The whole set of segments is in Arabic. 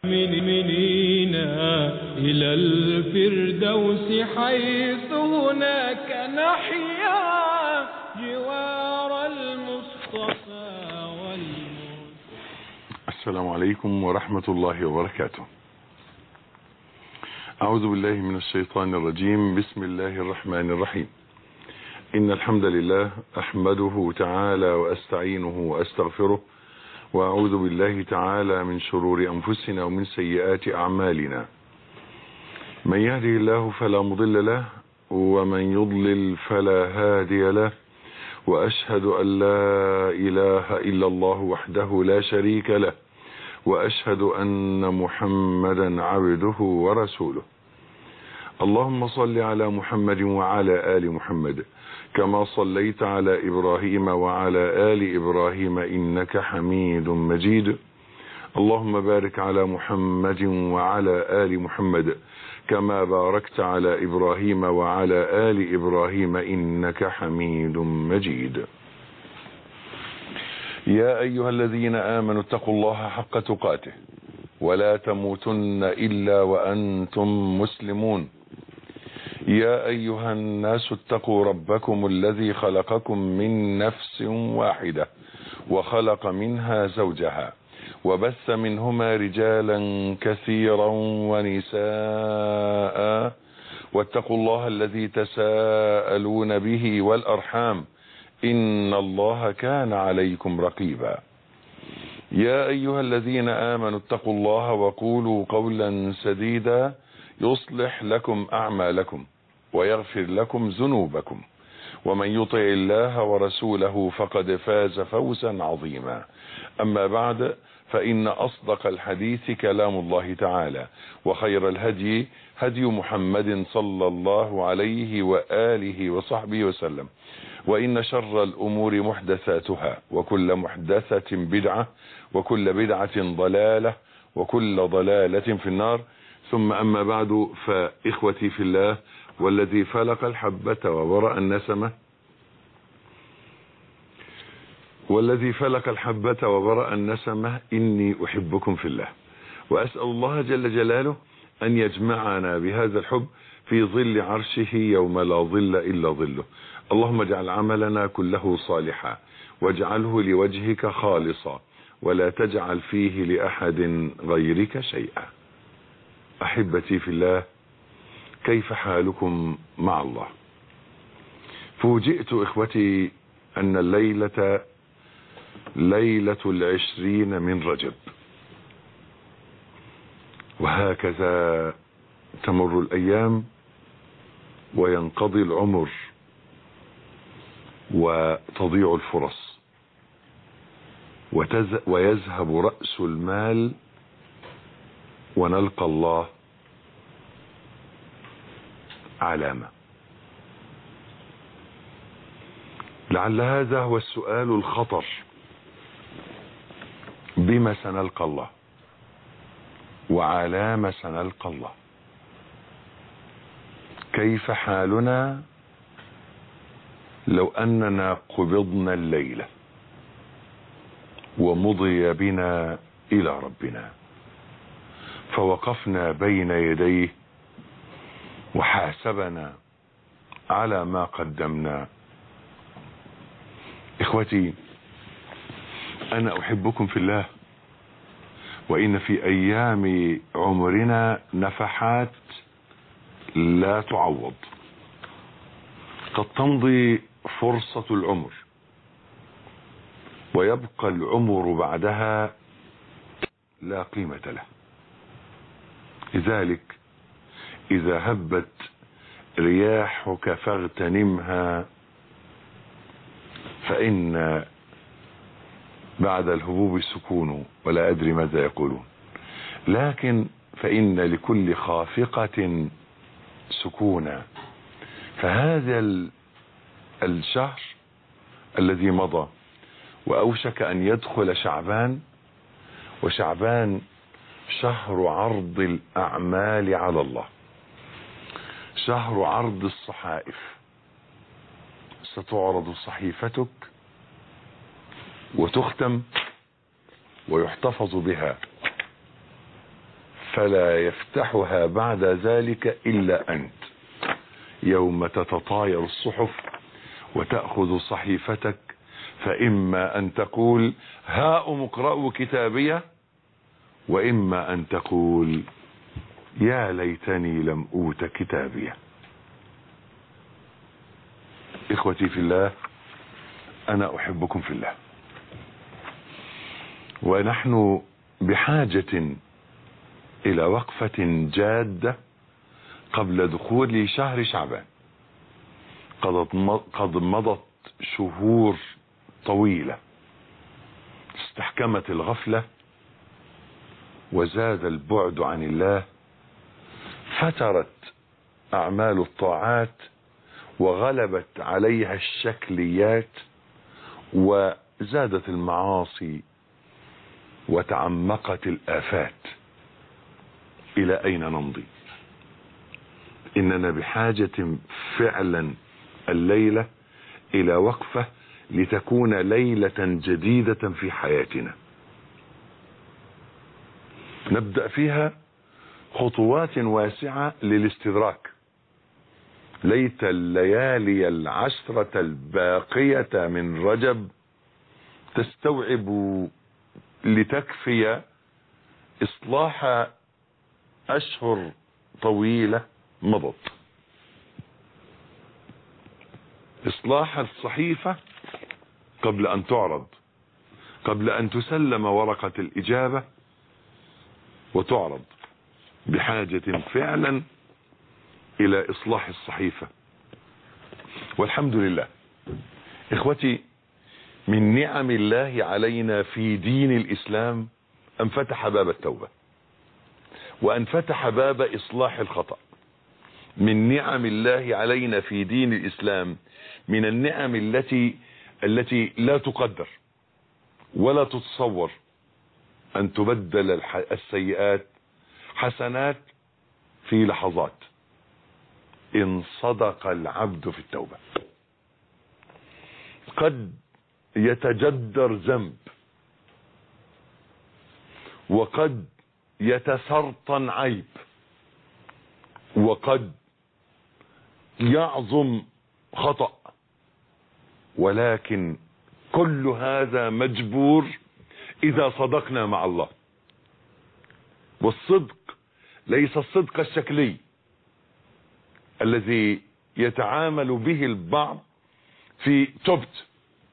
منين إلى الفردوس حيث هناك نحيا جوار المصطفى السلام عليكم ورحمة الله وبركاته. أعوذ بالله من الشيطان الرجيم. بسم الله الرحمن الرحيم. إن الحمد لله أحمده تعالى وأستعينه وأستغفره، وأعوذ بالله تعالى من شرور أنفسنا ومن سيئات أعمالنا. من يهده الله فلا مضل له، ومن يضلل فلا هادي له، وأشهد أن لا إله إلا الله وحده لا شريك له، وأشهد أن محمدا عبده ورسوله. اللهم صل على محمد وعلى آل محمد كما صليت على إبراهيم وعلى آل إبراهيم إنك حميد مجيد. اللهم بارك على محمد وعلى آل محمد كما باركت على إبراهيم وعلى آل إبراهيم إنك حميد مجيد. يا أيها الذين آمنوا اتقوا الله حق تقاته ولا تموتن إلا وأنتم مسلمون. يا أيها الناس اتقوا ربكم الذي خلقكم من نفس واحدة وخلق منها زوجها وبث منهما رجالا كثيرا ونساء، واتقوا الله الذي تساءلون به والأرحام إن الله كان عليكم رقيبا. يا أيها الذين آمنوا اتقوا الله وقولوا قولا سديدا يصلح لكم أعمالكم ويغفر لكم ذنوبكم، ومن يطع الله ورسوله فقد فاز فوزا عظيما. أما بعد، فإن أصدق الحديث كلام الله تعالى، وخير الهدي هدي محمد صلى الله عليه وآله وصحبه وسلم، وإن شر الأمور محدثاتها، وكل محدثة بدعة، وكل بدعة ضلالة، وكل ضلالة في النار. ثم أما بعد، فإخوتي في الله والذي فلق الحبة وبرأ النسمة إني أحبكم في الله، وأسأل الله جل جلاله أن يجمعنا بهذا الحب في ظل عرشه يوم لا ظل إلا ظله. اللهم اجعل عملنا كله صالحا، واجعله لوجهك خالصا، ولا تجعل فيه لأحد غيرك شيئا. أحبتي في الله، كيف حالكم مع الله؟ فوجئت إخوتي أن الليلة ليلة 20 من رجب، وهكذا تمر الأيام وينقضي العمر وتضيع الفرص ويذهب رأس المال، ونلقى الله علامة. لعل هذا هو السؤال الخطر: بما سنلقى الله، وعلام سنلقى الله؟ كيف حالنا لو أننا قبضنا الليلة ومضي بنا إلى ربنا، فوقفنا بين يديه وحاسبنا على ما قدمنا؟ إخوتي، أنا أحبكم في الله، وإن في أيام عمرنا نفحات لا تعوض. قد تمضي فرصة العمر ويبقى العمر بعدها لا قيمة له. لذلك إذا هبت رياحك فاغتنمها، فإن بعد الهبوب سكون، ولا أدري ماذا يقولون، لكن فإن لكل خافقة سكونا. فهذا الشهر الذي مضى وأوشك أن يدخل شعبان، وشعبان شهر عرض الأعمال على الله، شهر عرض الصحائف. ستعرض صحيفتك وتختم ويحتفظ بها فلا يفتحها بعد ذلك إلا أنت. يوم تتطاير الصحف وتأخذ صحيفتك، فإما أن تقول هاؤم اقرأوا كتابيه، وإما أن تقول يا ليتني لم أوت كتابيه. إخوتي في الله، أنا أحبكم في الله، ونحن بحاجة إلى وقفة جادة قبل دخول شهر شعبان. قد مضت شهور طويلة، استحكمت الغفلة وزاد البعد عن الله، فترت أعمال الطاعات وغلبت عليها الشكليات، وزادت المعاصي وتعمقت الآفات. إلى أين نمضي؟ إننا بحاجة فعلا الليلة إلى وقفة لتكون ليلة جديدة في حياتنا، نبدأ فيها خطوات واسعة للاستدراك. ليت الليالي العشرة الباقية من رجب تستوعب لتكفي إصلاح أشهر طويلة مضت. إصلاح الصحيفة قبل أن تعرض، قبل أن تسلم ورقة الإجابة وتعرض، بحاجة فعلا إلى إصلاح الصحيفة. والحمد لله إخوتي، من نعم الله علينا في دين الإسلام أن فتح باب التوبة، وأن فتح باب إصلاح الخطأ. من نعم الله علينا في دين الإسلام، من النعم التي لا تقدر ولا تتصور، أن تبدل السيئات حسنات في لحظات إن صدق العبد في التوبة. قد يتجدر ذنب، وقد يتسرطن عيب، وقد يعظم خطأ، ولكن كل هذا مجبور إذا صدقنا مع الله. والصدق ليس الصدق الشكلي الذي يتعامل به البعض في تبت،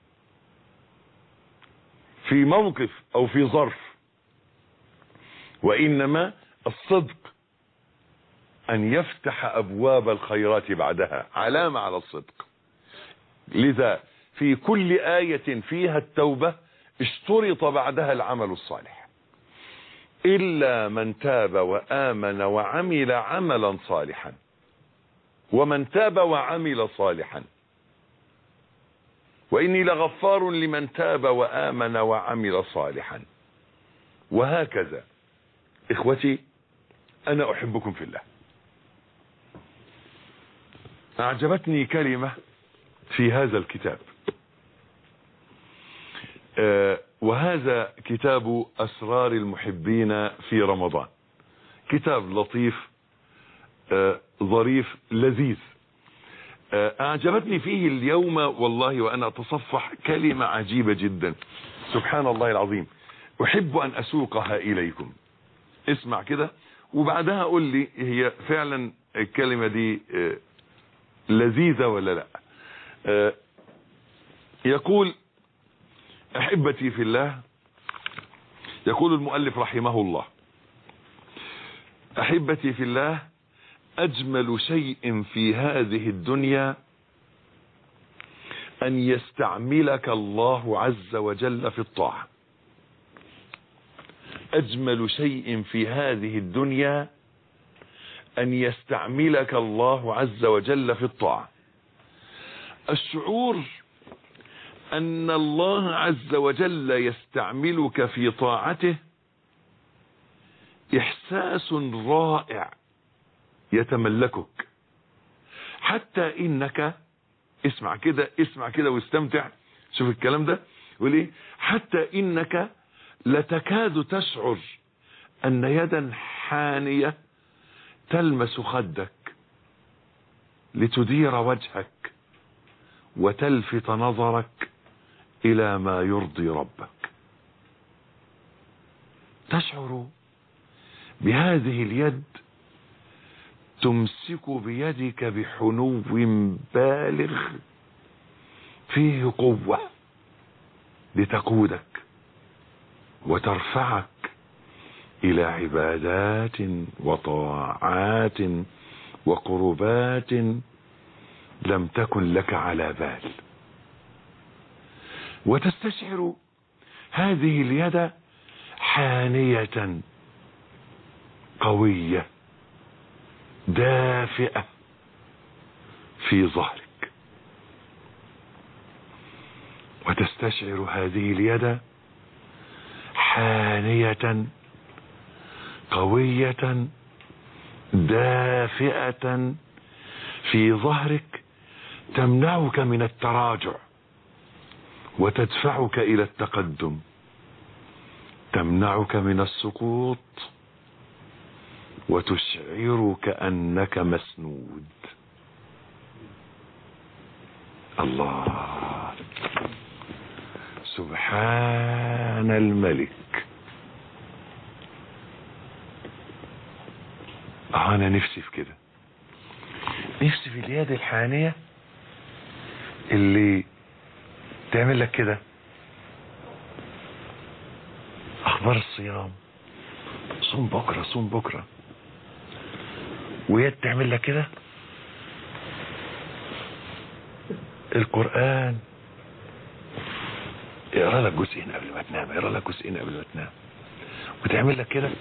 في موقف أو في ظرف، وإنما الصدق أن يفتح أبواب الخيرات بعدها، علامة على الصدق. لذا في كل آية فيها التوبة اشترط بعدها العمل الصالح، إلا من تاب وآمن وعمل عملا صالحا. ومن تاب وعمل صالحا، وإني لغفار لمن تاب وآمن وعمل صالحا. وهكذا إخوتي، أنا أحبكم في الله. أعجبتني كلمة في هذا الكتاب، وهذا كتاب أسرار المحبين في رمضان. كتاب لطيف ظريف لذيذ. أعجبتني فيه اليوم والله وأنا أتصفح كلمة عجيبة جدا، سبحان الله العظيم، أحب أن أسوقها إليكم. اسمع كده وبعدها قل لي هي فعلا الكلمة دي لذيذة ولا لا. يقول أحبتي في الله، يقول المؤلف رحمه الله: أحبتي في الله، أجمل شيء في هذه الدنيا أن يستعملك الله عز وجل في الطاعة. أجمل شيء في هذه الدنيا أن يستعملك الله عز وجل في الطاعة. الشعور أن الله عز وجل يستعملك في طاعته إحساس رائع يتملكك، حتى إنك اسمع كده واستمتع. شوف الكلام ده يقول ايه: حتى إنك لتكاد تشعر أن يدا حانية تلمس خدك لتدير وجهك وتلفت نظرك إلى ما يرضي ربك. تشعر بهذه اليد تمسك بيدك بحنو بالغ فيه قوة لتقودك وترفعك إلى عبادات وطاعات وقربات لم تكن لك على بال. وتستشعر هذه اليد حانية قوية دافئة في ظهرك، وتستشعر هذه اليد حانية قوية دافئة في ظهرك تمنعك من التراجع وتدفعك إلى التقدم، تمنعك من السقوط وتشعرك أنك مسنود. الله، سبحان الملك. أنا نفسي في كده، نفسي في اليد الحانية اللي تعمل لك كده. أخبار الصيام، صوم بكرة صوم بكرة، ويد تعمل لك كده. القرآن اقرا لك جزئين قبل ما تنام، اقرا لك جزئين قبل ما تنام، وتعمل لك كده.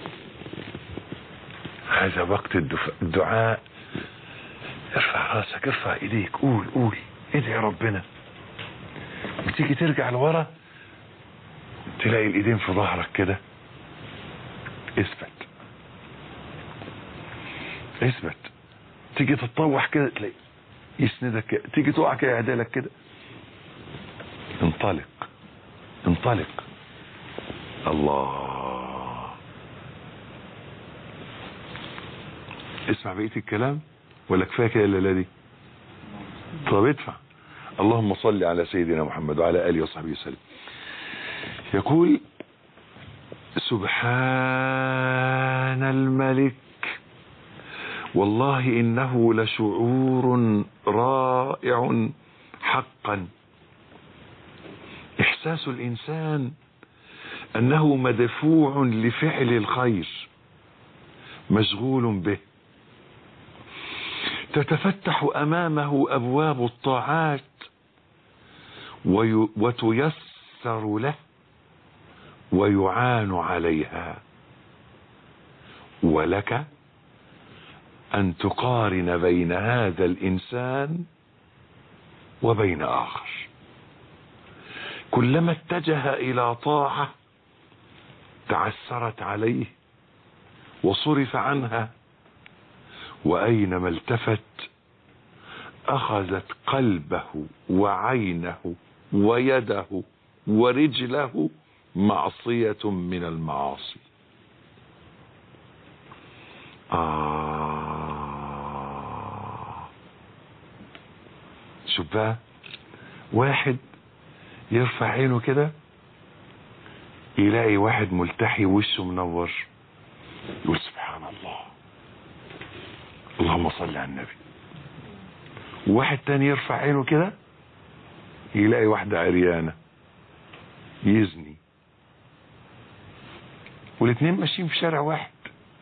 هذا وقت الدعاء. ارفع راسك، ارفع ايديك، قول قول، ادعي ربنا. وتيجي ترجع لورا تلاقي الايدين في ظهرك كده. اثبت اثبت. تيجي تتطوح كده تلاقي يسندك كده. تيجي تقع كده يعدلك كده. انطلق انطلق. الله. اسمع بقية الكلام ولا كفايه كده الليله دي؟ طب ادفع. اللهم صل على سيدنا محمد وعلى اله وصحبه وسلم. يقول سبحان الملك والله إنه لشعور رائع حقا. إحساس الإنسان أنه مدفوع لفعل الخير مشغول به، تتفتح أمامه أبواب الطاعات وتيسر له ويعان عليها، ولك أن تقارن بين هذا الإنسان وبين آخر. كلما اتجه إلى طاعة تعسرت عليه وصرف عنها، وأينما التفت أخذت قلبه وعينه ويده ورجله معصية من المعاصي. شوف بقى، واحد يرفع عينه كده يلاقي واحد ملتحي وشه منور، يقول سبحان الله، اللهم صل على النبي. واحد تاني يرفع عينه كده يلاقي واحدة عريانة يزني، والاتنين ماشيين في شارع واحد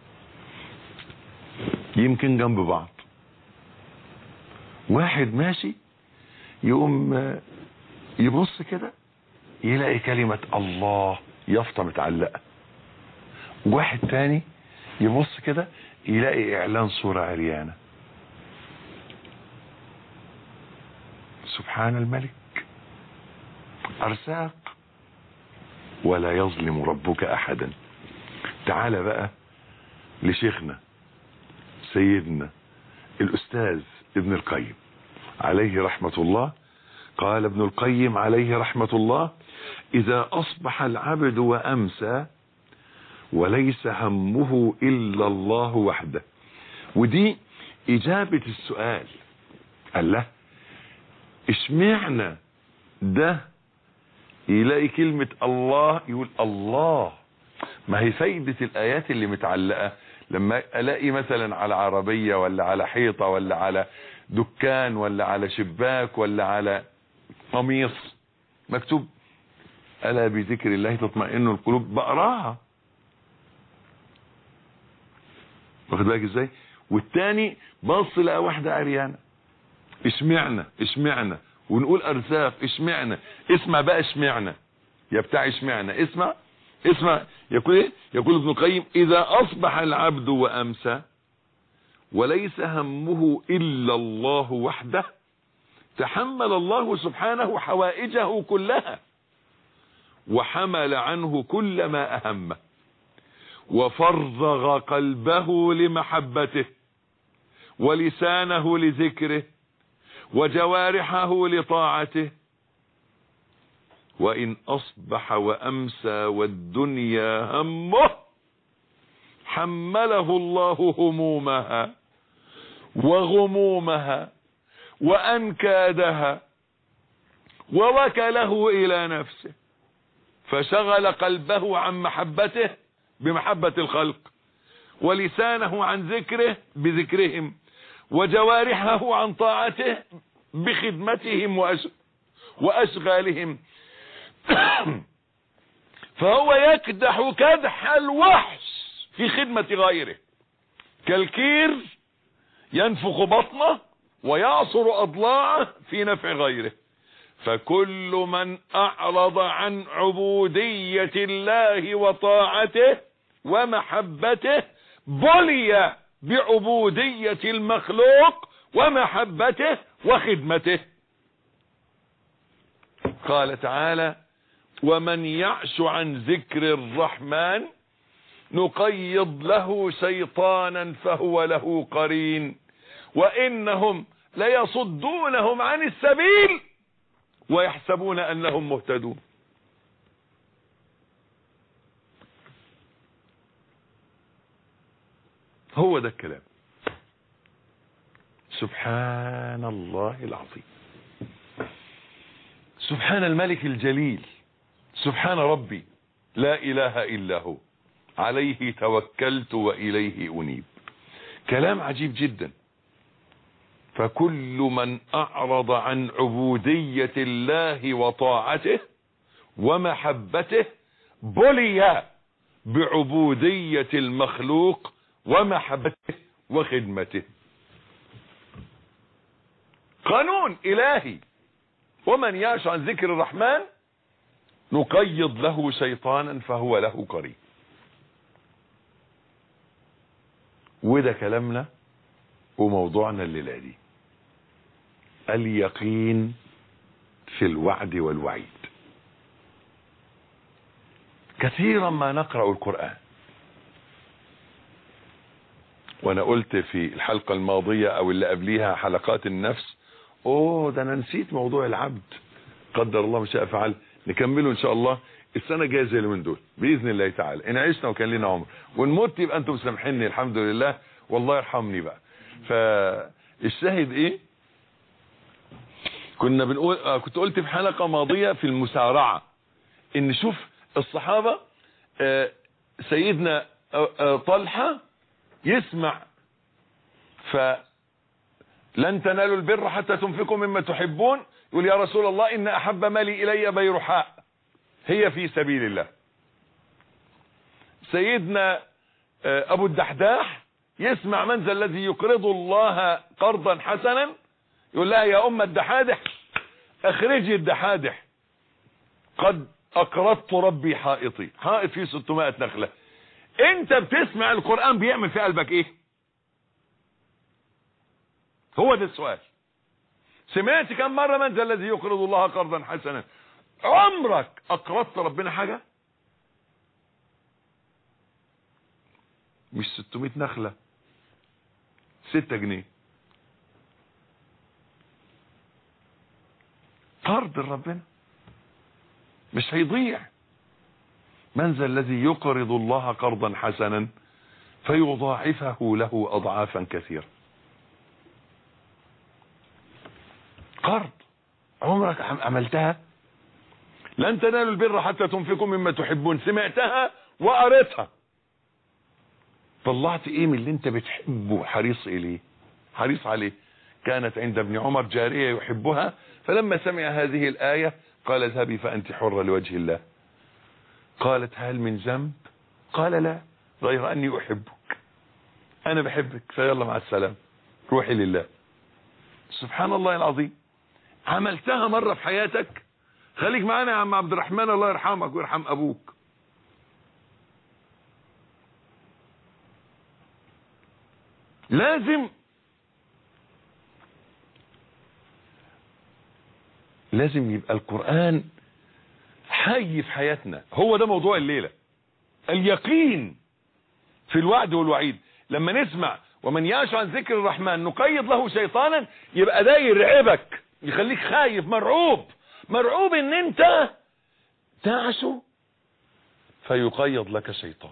يمكن جنب بعض. واحد ماشي يقوم يبص كده يلاقي كلمة الله يافطة متعلقة. واحد تاني يبص كده يلاقي اعلان صورة عريانة. سبحان الملك. ارزاق ولا يظلم ربك احدا. تعال بقى لشيخنا سيدنا الأستاذ ابن القيم عليه رحمة الله. قال ابن القيم عليه رحمة الله: إذا أصبح العبد وأمسى وليس همه إلا الله وحده. ودي إجابة السؤال. قال له اشمعنى ده يلاقي كلمة الله يقول الله؟ ما هي فايدة الآيات اللي متعلقة لما ألاقي مثلا على عربية ولا على حيطة ولا على دكان ولا على شباك ولا على قميص مكتوب ألا بذكر الله تطمئن القلوب، بقراها. واخد بالك ازاي؟ والتاني بص لقى واحدة عريانة، اشمعنى ونقول ارزاق اشمعنى. اسمع بقى اشمعنى يا بتاع اشمعنى، اسمع يقول ايه؟ يقول ابن القيم اذا اصبح العبد وامسى وليس همه الا الله وحده تحمل الله سبحانه حوائجه كلها وحمل عنه كل ما اهمه وفرغ قلبه لمحبته ولسانه لذكره وجوارحه لطاعته. وإن أصبح وأمسى والدنيا همه حمله الله همومها وغمومها وأنكادها ووكله إلى نفسه فشغل قلبه عن محبته بمحبة الخلق ولسانه عن ذكره بذكرهم وجوارحه عن طاعته بخدمتهم وأشغالهم. فهو يكدح كدح الوحش في خدمة غيره كالكير ينفخ بطنه ويعصر أضلاعه في نفع غيره. فكل من أعرض عن عبودية الله وطاعته ومحبته بلي بعبودية المخلوق ومحبته وخدمته. قال تعالى ومن يعش عن ذكر الرحمن نقيض له شيطانا فهو له قرين وإنهم ليصدونهم عن السبيل ويحسبون أنهم مهتدون. هو ده الكلام. سبحان الله العظيم، سبحان الملك الجليل، سبحان ربي لا إله إلا هو عليه توكلت وإليه أنيب. كلام عجيب جدا. فكل من أعرض عن عبودية الله وطاعته ومحبته بلي بعبودية المخلوق ومحبته وخدمته. قانون إلهي. ومن يعش عن ذكر الرحمن نقيض له شيطانا فهو له قرين. وده كلامنا وموضوعنا الليلة دي، اليقين في الوعد والوعيد. كثيرا ما نقرأ القرآن، وانا قلت في الحلقة الماضية او اللي قبليها حلقات النفس ده انا نسيت موضوع العبد. قدر الله ما شاء فعل، نكمله ان شاء الله السنة الجاية زي اللي من دول بإذن الله تعالى. ان عشنا وكان لنا عمر ونموت يبقى انتم مسامحيني الحمد لله، والله يرحمني بقى. فالشاهد ايه؟ كنا بنقول كنت قلت في حلقة ماضية في المسارعة ان شوف الصحابة سيدنا طلحة يسمع فلن تنالوا البر حتى تنفقوا مما تحبون، يقول يا رسول الله إن أحب مالي إلي بيرحاء هي في سبيل الله. سيدنا أبو الدحداح يسمع من ذا الذي يقرض الله قرضا حسنا، يقول لها يا أم الدحادح اخرجي الدحادح قد أقرضت ربي حائطي، حائط فيه 600 نخلة. انت بتسمع القرآن بيعمل في قلبك ايه؟ هو ده السؤال. سمعت كم مرة من ذا الذي يقرض الله قرضا حسنا؟ عمرك اقرضت ربنا حاجة؟ مش 600 نخلة، 6 جنيه قرض ربنا مش هيضيع، من ذا الذي يقرض الله قرضا حسنا فيضاعفه له أضعافا كثيرة. قرض عمرك عملتها؟ لن تنالوا البر حتى تنفقوا مما تحبون، سمعتها وقريتها، طلعت ايه من اللي انت بتحبه حريص عليه. كانت عند ابن عمر جارية يحبها، فلما سمع هذه الآية قال اذهبي فأنت حرة لوجه الله. قالت هل من ذنب؟ قال لا، غير أني أحبك، أنا بحبك، فيلا مع السلامة، روحي لله. سبحان الله العظيم. عملتها مرة في حياتك؟ خليك معانا يا عم عبد الرحمن، الله يرحمك ويرحم أبوك. لازم يبقى القرآن حي في حياتنا. هو ده موضوع الليلة، اليقين في الوعد والوعيد. لما نسمع ومن يعش عن ذكر الرحمن نقيض له شيطانا، يبقى ده يرعبك، يخليك خايف، مرعوب ان انت تعشو فيقيض لك شيطان.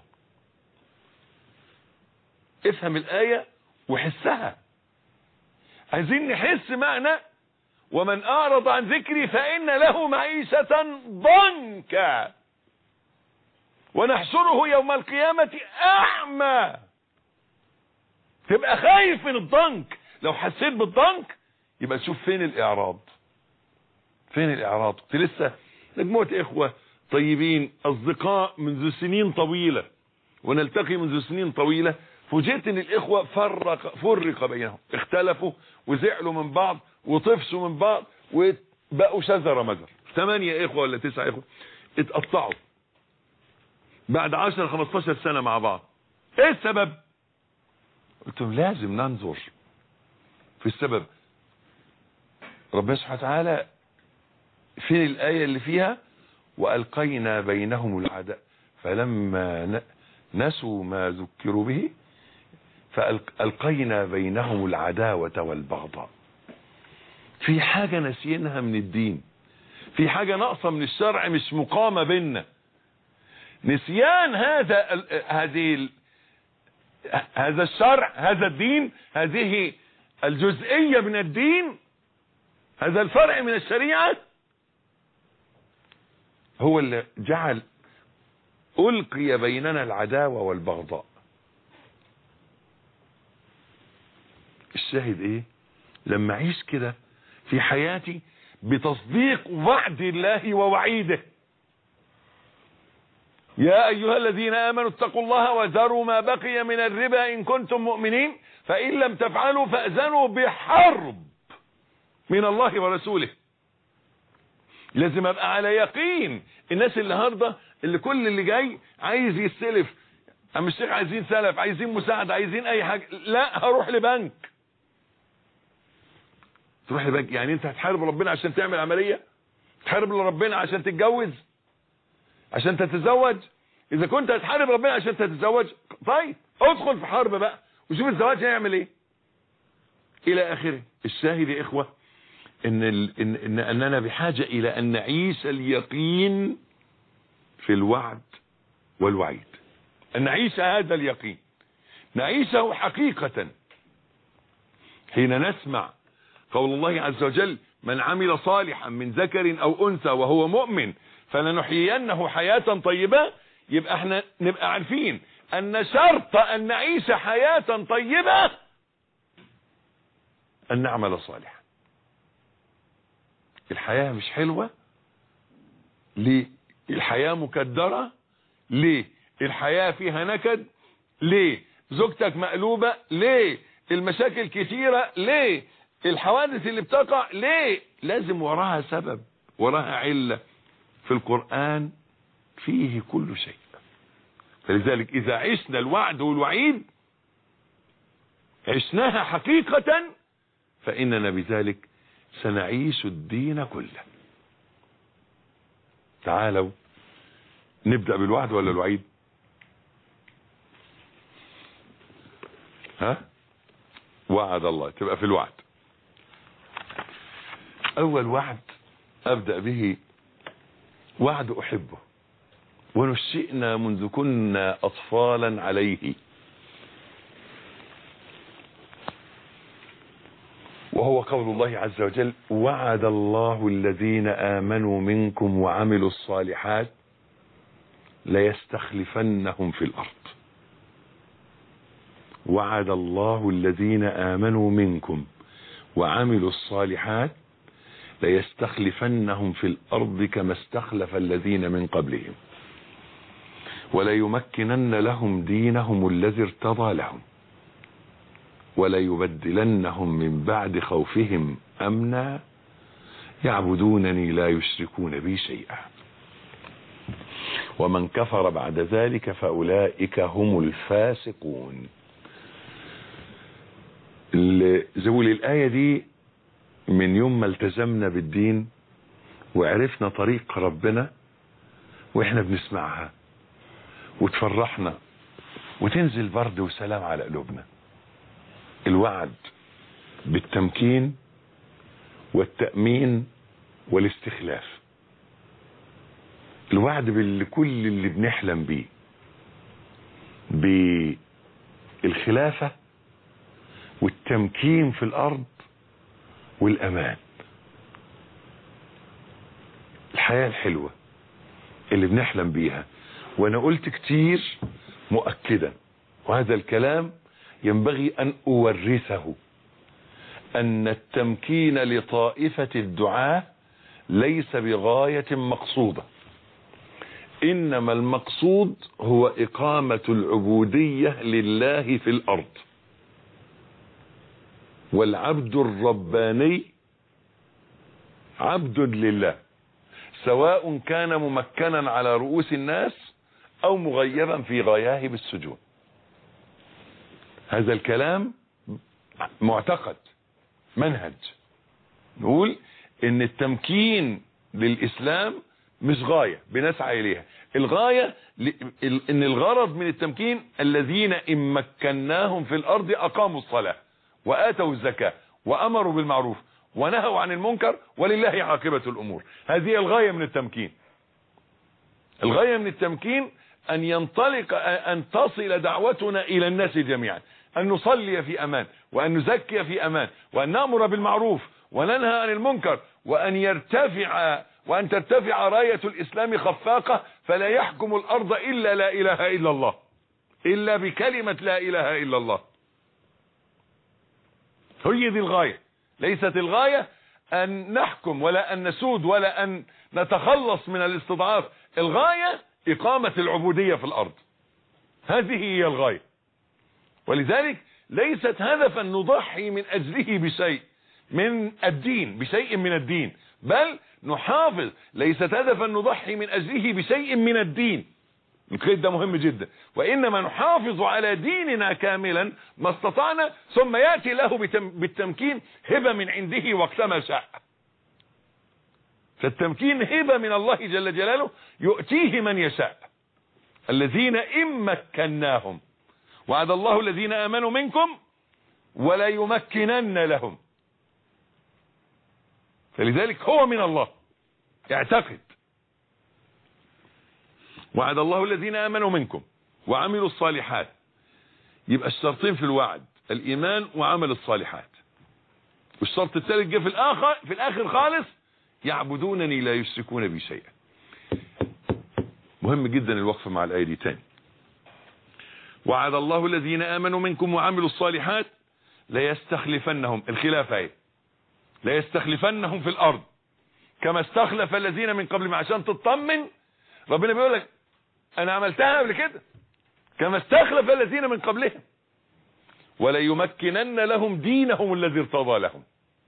افهم الآية وحسها. عايزين نحس معنى ومن أعرض عن ذكري فإن له معيشة ضنكا ونحشره يوم القيامة أعمى. تبقى خايف من الضنك. لو حسيت بالضنك يبقى تشوف فين الإعراض. كنت لسه مجموعة إخوة طيبين أصدقاء منذ سنين طويلة، ونلتقي منذ سنين طويلة. فوجئت ان الإخوة فرق بينهم، اختلفوا وزعلوا من بعض وطفشوا من بعض وبقوا شذر مجر. 8 إخوة ولا 9 إخوة اتقطعوا بعد 10-15 سنة مع بعض. ايه السبب؟ قلت لهم لازم ننظر في السبب. ربنا سبحانه وتعالى فين الآية اللي فيها وألقينا بينهم العداء فلما نسوا ما ذكروا به فألقينا بينهم العداوة والبغضاء. في حاجة نسينها من الدين، في حاجة ناقصة من الشرع مش مقامة بيننا. نسيان هذا الشرع، هذا الدين، هذه الجزئية من الدين، هذا الفرع من الشريعة هو اللي جعل ألقي بيننا العداوة والبغضاء. الشاهد ايه؟ لما اعيش كده في حياتي بتصديق وعد الله ووعيده. يا ايها الذين امنوا اتقوا الله وذروا ما بقي من الربا ان كنتم مؤمنين فان لم تفعلوا فاذنوا بحرب من الله ورسوله. لازم ابقى على يقين. الناس النهارده اللي كل اللي جاي عايز يستلف، عم الشيخ عايزين سلف، عايزين مساعدة، عايزين اي حاجة، لا هروح لبنك. تروح لبنك يعني انت هتحارب ربنا عشان تعمل عملية؟ تحارب ربنا عشان تتجوز، عشان تتزوج؟ اذا كنت هتحارب ربنا عشان تتزوج، طيب ادخل في حرب بقى وشوف الزواج هيعمل ايه الى اخره. الشاهد يا اخوة اننا بحاجة الى ان نعيش اليقين في الوعد والوعيد، ان نعيش هذا اليقين، نعيشه حقيقة. حين نسمع قول الله عز وجل من عمل صالحا من ذكر او انثى وهو مؤمن فلنحيينه حياة طيبة، يبقى احنا نبقى عارفين ان شرط ان نعيش حياة طيبة ان نعمل صالحا. الحياة مش حلوة ليه؟ الحياة مكدرة ليه؟ الحياة فيها نكد ليه؟ زوجتك مقلوبة ليه؟ المشاكل كتيرة ليه؟ الحوادث اللي بتقع ليه؟ لازم وراها سبب، وراها علة. في القرآن فيه كل شيء. فلذلك إذا عشنا الوعد والوعيد عشناها حقيقة فإننا بذلك سنعيش الدين كله. تعالوا نبدأ بالوعد ولا الوعيد؟ وعد الله تبقى في الوعد. أول وعد أبدأ به وعد أحبه. ونشئنا منذ كنا أطفالا عليه. وهو قول الله عز وجل: وعد الله الذين آمنوا منكم وعملوا الصالحات ليستخلفنهم في الأرض. وعد الله الذين آمنوا منكم وعملوا الصالحات ليستخلفنهم في الأرض كما استخلف الذين من قبلهم وليمكنن لهم دينهم الذي ارتضى لهم وليبدلنهم من بعد خوفهم أمنا يعبدونني لا يشركون بي شيئا ومن كفر بعد ذلك فأولئك هم الفاسقون. زول الآية دي من يوم ما التزمنا بالدين وعرفنا طريق ربنا واحنا بنسمعها وتفرحنا وتنزل برد وسلام على قلوبنا. الوعد بالتمكين والتأمين والاستخلاف، الوعد بالكل اللي بنحلم بيه، بالخلافة والتمكين في الأرض والأمان، الحياة الحلوة اللي بنحلم بيها. وأنا قلت كتير مؤكدا، وهذا الكلام ينبغي أن أورثه، أن التمكين لطائفة الدعاة ليس بغاية مقصودة، إنما المقصود هو إقامة العبودية لله في الأرض. والعبد الرباني عبد لله، سواء كان ممكنا على رؤوس الناس أو مغيبا في غياهب السجون. هذا الكلام معتقد، منهج. نقول إن التمكين للإسلام مش غاية بنسعى إليها، الغاية إن الغرض من التمكين الذين إن مكناهم في الأرض أقاموا الصلاة وآتوا الزكاة وأمروا بالمعروف ونهوا عن المنكر ولله عاقبة الأمور. هذه الغاية من التمكين. الغاية من التمكين أن ينطلق، أن تصل دعوتنا إلى الناس جميعا، أن نصلي في أمان، وأن نزكي في أمان، وأن نأمر بالمعروف وننهى عن المنكر، وأن ترتفع راية الإسلام خفاقة، فلا يحكم الأرض إلا لا إله إلا الله، إلا بكلمة لا إله إلا الله. هي دي الغاية. ليست الغاية أن نحكم ولا أن نسود ولا أن نتخلص من الاستضعاف، الغاية إقامة العبودية في الأرض. هذه هي الغاية. ولذلك ليست هدفا نضحي من أجله بشيء من الدين، بشيء من الدين، بل نحافظ. ليست هدفا نضحي من أجله بشيء من الدين، القيد ده مهم جدا، وإنما نحافظ على ديننا كاملا ما استطعنا، ثم يأتي له بالتمكين هبة من عنده وقتما شاء. فالتمكين هبة من الله جل جلاله يؤتيه من يشاء. الذين إن مكناهم، وعد الله الذين آمنوا منكم ولا يمكنن لهم. فلذلك هو من الله، اعتقد. وعد الله الذين آمنوا منكم وعملوا الصالحات. يبقى الشرطين في الوعد الإيمان وعمل الصالحات. والشرط الثالث جه في الآخر خالص: يعبدونني لا يشركون بي شيئا. مهم جدا الوقف مع الآية دي تاني. وعد الله الذين آمنوا منكم وعملوا الصالحات ليستخلفنهم، الخلافة اهي، ليستخلفنهم في الأرض كما استخلف الذين من قبلهم. عشان تطمن ربنا بيقول لك أنا عملتها قبل كده، كما استخلف الذين من قبلهم وليمكنن لهم دينهم الذي ارتضى لهم.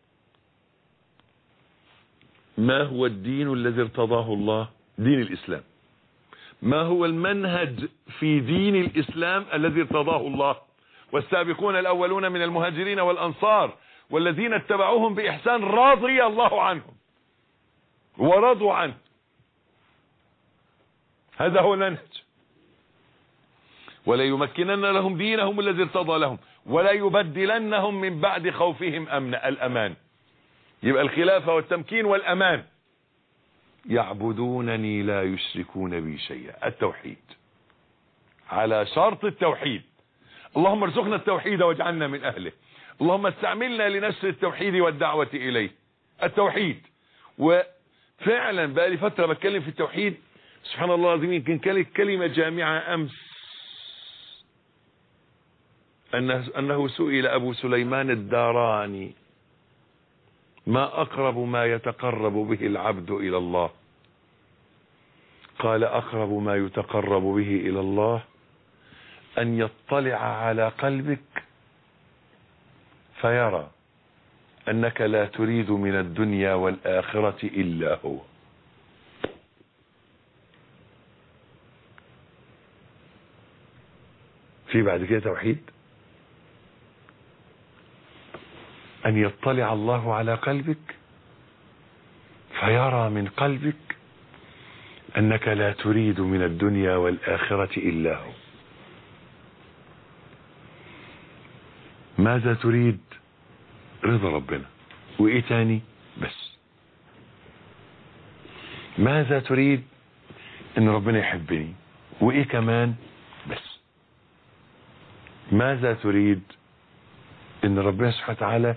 ما هو الدين الذي ارتضاه الله؟ دين الإسلام. ما هو المنهج في دين الإسلام الذي ارتضاه الله؟ والسابقون الأولون من المهاجرين والأنصار والذين اتبعوهم بإحسان رضي الله عنهم ورضوا عنه. هذا هو المنهج. ولا يمكنن لهم دينهم الذي ارتضى لهم ولا يبدلنهم من بعد خوفهم أمنا، الأمان. يبقى الخلافة والتمكين والأمان يعبدونني لا يشركون بي شيئا. التوحيد على شرط التوحيد. اللهم ارزقنا التوحيد واجعلنا من أهله. اللهم استعملنا لنشر التوحيد والدعوة إليه. التوحيد. وفعلا بقى لي فترة بتكلم في التوحيد، سبحان الله العظيم، يمكن كانت كلمة جامعة أمس، أنه سئل أبو سليمان الداراني ما أقرب ما يتقرب به العبد إلى الله؟ قال أقرب ما يتقرب به إلى الله أن يطلع على قلبك فيرى أنك لا تريد من الدنيا والآخرة إلا هو. في بعد كده توحيد؟ أن يطلع الله على قلبك فيرى من قلبك أنك لا تريد من الدنيا والآخرة إلا هو. ماذا تريد؟ رضا ربنا. وإيه تاني؟ بس. ماذا تريد؟ إن ربنا يحبني. وإيه كمان؟ بس. ماذا تريد؟ إن ربنا سبحانه وتعالى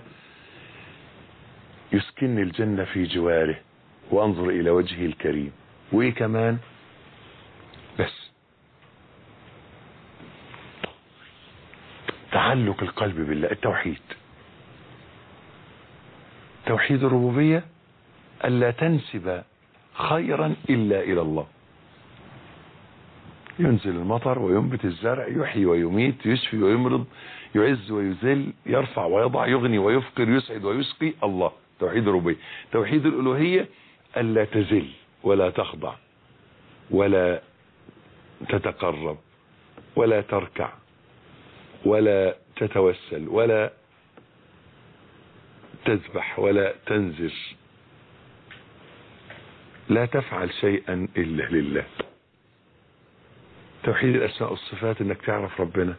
يسكنني الجنة في جواره وأنظر إلى وجهه الكريم. وإيه كمان؟ بس. تعلق القلب بالله. التوحيد. توحيد الربوبية ألا تنسب خيرا إلا إلى الله. ينزل المطر وينبت الزرع، يحيي ويميت، يشفي ويمرض، يعز ويذل، يرفع ويضع، يغني ويفقر، يسعد ويسقي. الله. توحيد الربوبية. توحيد الألوهية ألا تزل ولا تخضع ولا تتقرب ولا تركع ولا تتوسل ولا تذبح ولا تنزر، لا تفعل شيئا إلا لله. توحيد الأسماء والصفات، انك تعرف ربنا،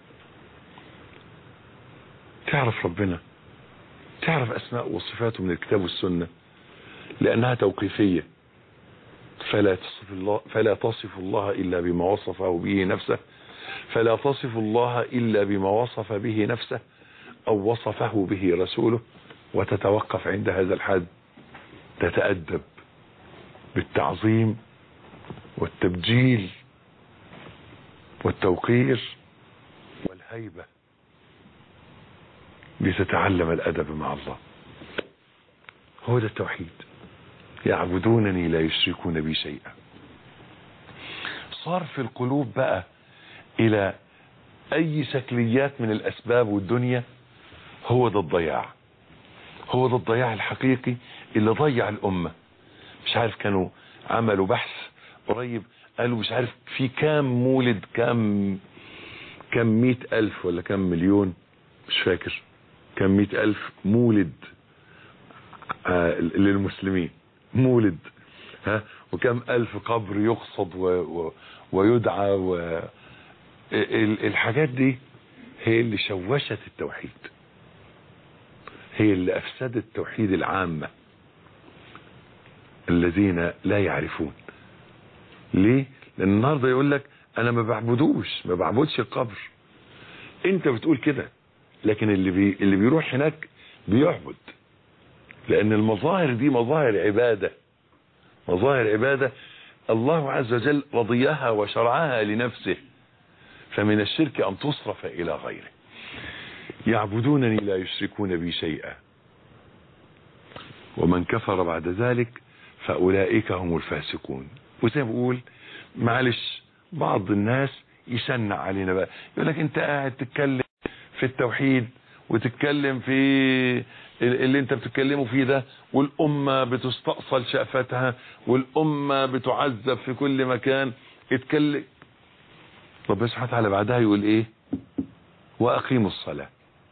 تعرف ربنا، تعرف أسماء وصفاته من الكتاب والسنة، لأنها توقيفية. فلا تصف الله إلا بما وصفه به نفسه، فلا تصف الله إلا بما وصف به نفسه أو وصفه به رسوله، وتتوقف عند هذا الحد. تتأدب بالتعظيم والتبجيل والتوقير والهيبة لتتعلم الأدب مع الله. هو ده التوحيد. يعبدونني لا يشركون بي شيئا. صرف القلوب بقى إلى أي شكليات من الأسباب والدنيا، هو ده الضياع. هو ده الضياع الحقيقي اللي ضيع الأمة. مش عارف، كانوا عملوا بحث قريب، قالوا مش عارف في كام مولد، كام 100,000 ولا كام مليون، مش فاكر، كام 100,000 مولد للمسلمين، مولد، ها، وكم ألف قبر يقصد ويدعى الحاجات دي هي اللي شوشت التوحيد، هي اللي أفسدت التوحيد العامة الذين لا يعرفون. ليه؟ لأن النهارده يقول لك أنا ما بعبدش القبر. أنت بتقول كده، لكن اللي بيروح هناك بيعبد، لأن المظاهر دي مظاهر عبادة، مظاهر عبادة الله عز وجل رضيها وشرعها لنفسه، فمن الشرك أن تصرف إلى غيره. يعبدونني لا يشركون بي شيئا، ومن كفر بعد ذلك فأولئك هم الفاسقون. وزي ما بقول، معلش، بعض الناس يشنع علينا بقى، يقول لك انت قاعد تتكلم في التوحيد وتتكلم في اللي انت بتتكلموا فيه ده، والأمة بتستأصل شأفتها، والأمة بتعذب في كل مكان. اتكلم. ربنا سبحانه وتعالى بعدها يقول ايه؟ وأقيموا الصلاة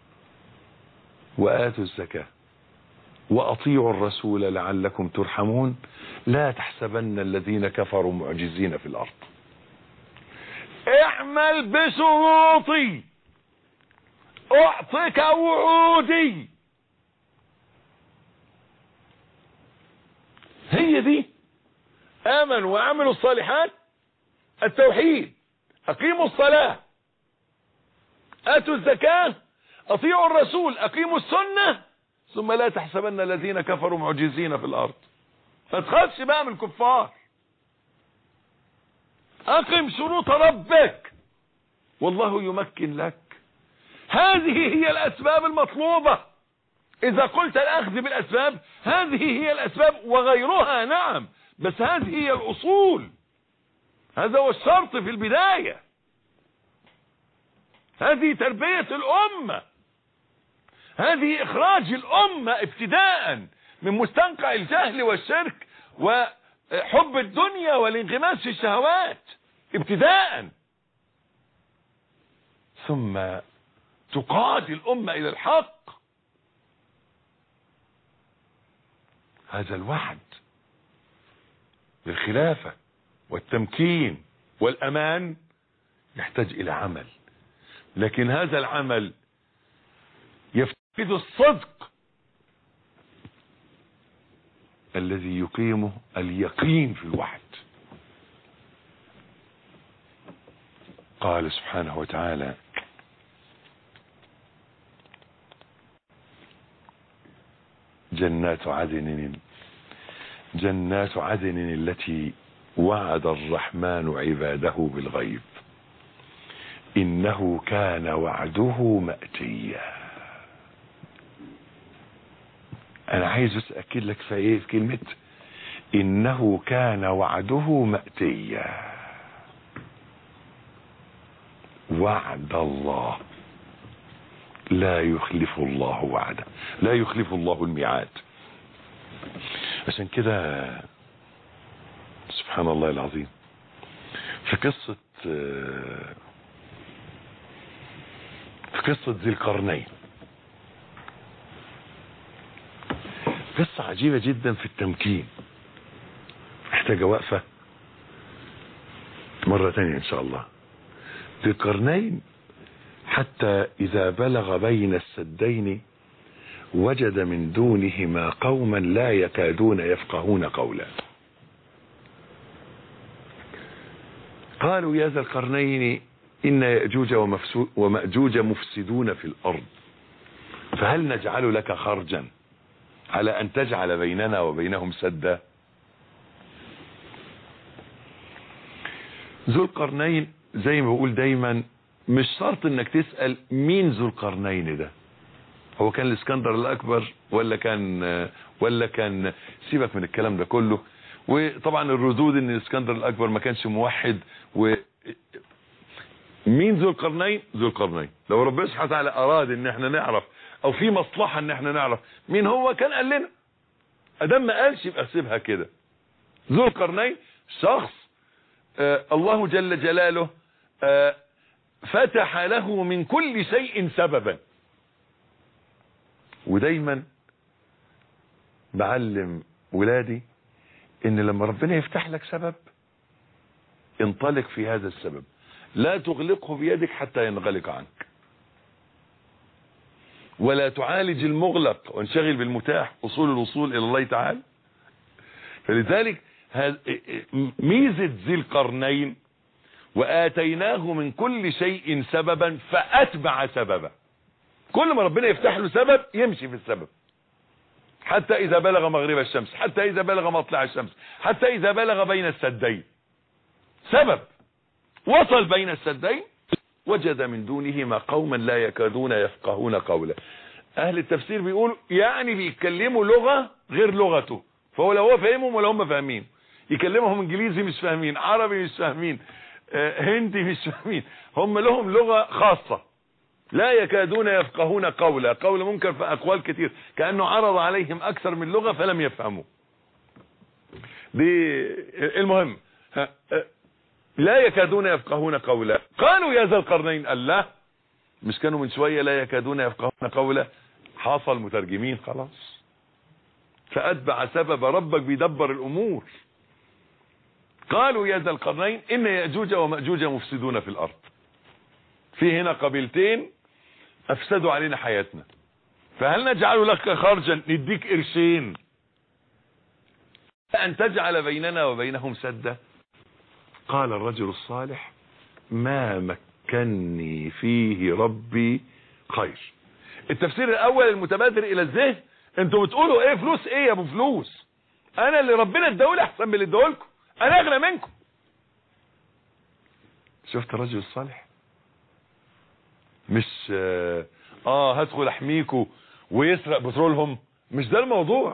وآتوا الزكاة وأطيعوا الرسول لعلكم ترحمون لا تحسبن الذين كفروا معجزين في الأرض. اعمل بشروطي أعطيك وعودي. هي دي آمنوا وعملوا الصالحات التوحيد، أقيموا الصلاة، آتوا الزكاة، أطيعوا الرسول، أقيموا السنة، ثم لا تحسبن الذين كفروا معجزين في الأرض. ما تخافش بقى من الكفار. أقم شروط ربك والله يمكن لك. هذه هي الأسباب المطلوبة. إذا قلت الأخذ بالأسباب، هذه هي الأسباب وغيرها نعم، بس هذه هي الأصول. هذا هو الشرط في البداية. هذه تربية الأمة، هذه إخراج الأمة ابتداء من مستنقع الجهل والشرك وحب الدنيا والانغماس في الشهوات ابتداء، ثم تقاد الأمة إلى الحق. هذا الوعد بالخلافة والتمكين والأمان يحتاج إلى عمل، لكن هذا العمل يفتقد الصدق الذي يقيمه اليقين في الوعد. قال سبحانه وتعالى: جنات عدن التي وعد الرحمن عباده بالغيب إنه كان وعده مأتيا. أنا عايز أتأكد لك في إيه؟ في كلمة إنه كان وعده مأتيا. وعد الله لا يخلف الله وعده، لا يخلف الله الميعاد. عشان كده سبحان الله العظيم في قصة ذي القرنين قصة عجيبة جدا في التمكين، محتاجة وقفة مرة تانية ان شاء الله. ذي القرنين حتى إذا بلغ بين السدين وجد من دونهما قوما لا يكادون يفقهون قولا. قالوا يا ذا القرنين إن يأجوج ومأجوج مفسدون في الأرض فهل نجعل لك خرجا على أن تجعل بيننا وبينهم سدا. ذو القرنين زي ما بقول دايما مش شرط انك تسأل مين ذو القرنين ده، هو كان الاسكندر الاكبر ولا كان سيبك من الكلام ده كله. وطبعا الردود ان الاسكندر الاكبر ما كانش موحد. مين ذو القرنين؟ ذو القرنين لو ربنا سبحانه وتعالى اراد ان احنا نعرف او في مصلحة ان احنا نعرف مين هو كان قال لنا، ادام ما قالش يبقى سيبها كده. ذو القرنين شخص الله جل جلاله فتح له من كل شيء سببا. ودايما بعلم ولادي ان لما ربنا يفتح لك سبب انطلق في هذا السبب، لا تغلقه بيدك حتى ينغلق عنك، ولا تعالج المغلق وانشغل بالمتاح. اصول الوصول الى الله تعالى. فلذلك ميزة ذي القرنين وآتيناه من كل شيء سببا فأتبع سببا. كل ما ربنا يفتح له سبب يمشي في السبب، حتى إذا بلغ مغرب الشمس، حتى إذا بلغ مطلع الشمس، حتى إذا بلغ بين السدين. سبب وصل بين السدين وجد من دونهما قوما لا يكادون يفقهون قولا. أهل التفسير بيقولوا يعني بيتكلموا لغة غير لغته، فهو لو هو فاهمهم ولا هم فاهمين. يكلمهم انجليزي مش فاهمين، عربي مش فاهمين، هندي مش فاهمين، هم لهم لغة خاصة. لا يكادون يفقهون قولا، قول منكر في أقوال كتير، كأنه عرض عليهم أكثر من لغة فلم يفهموا. دي المهم لا يكادون يفقهون قولا. قالوا يا ذا القرنين الله، مش كانوا من شوية لا يكادون يفقهون قولا؟ حصل مترجمين خلاص. فأتبع سبب، ربك بيدبر الأمور. قالوا يا ذا القرنين إن يأجوج ومأجوج مفسدون في الأرض. في هنا قبيلتين أفسدوا علينا حياتنا، فهل نجعل لك خرجا نديك قرشين أن تجعل بيننا وبينهم سدا. قال الرجل الصالح ما مكنني فيه ربي خير. التفسير الأول المتبادر إلى الذهن، انتوا بتقولوا ايه فلوس ايه يا ابو فلوس؟ انا اللي ربنا اداهولي احسن من اللي اداهولكم، انا اغنى منكم. شفت الرجل الصالح؟ مش هدخل احميكوا ويسرق بترولهم، مش ده الموضوع.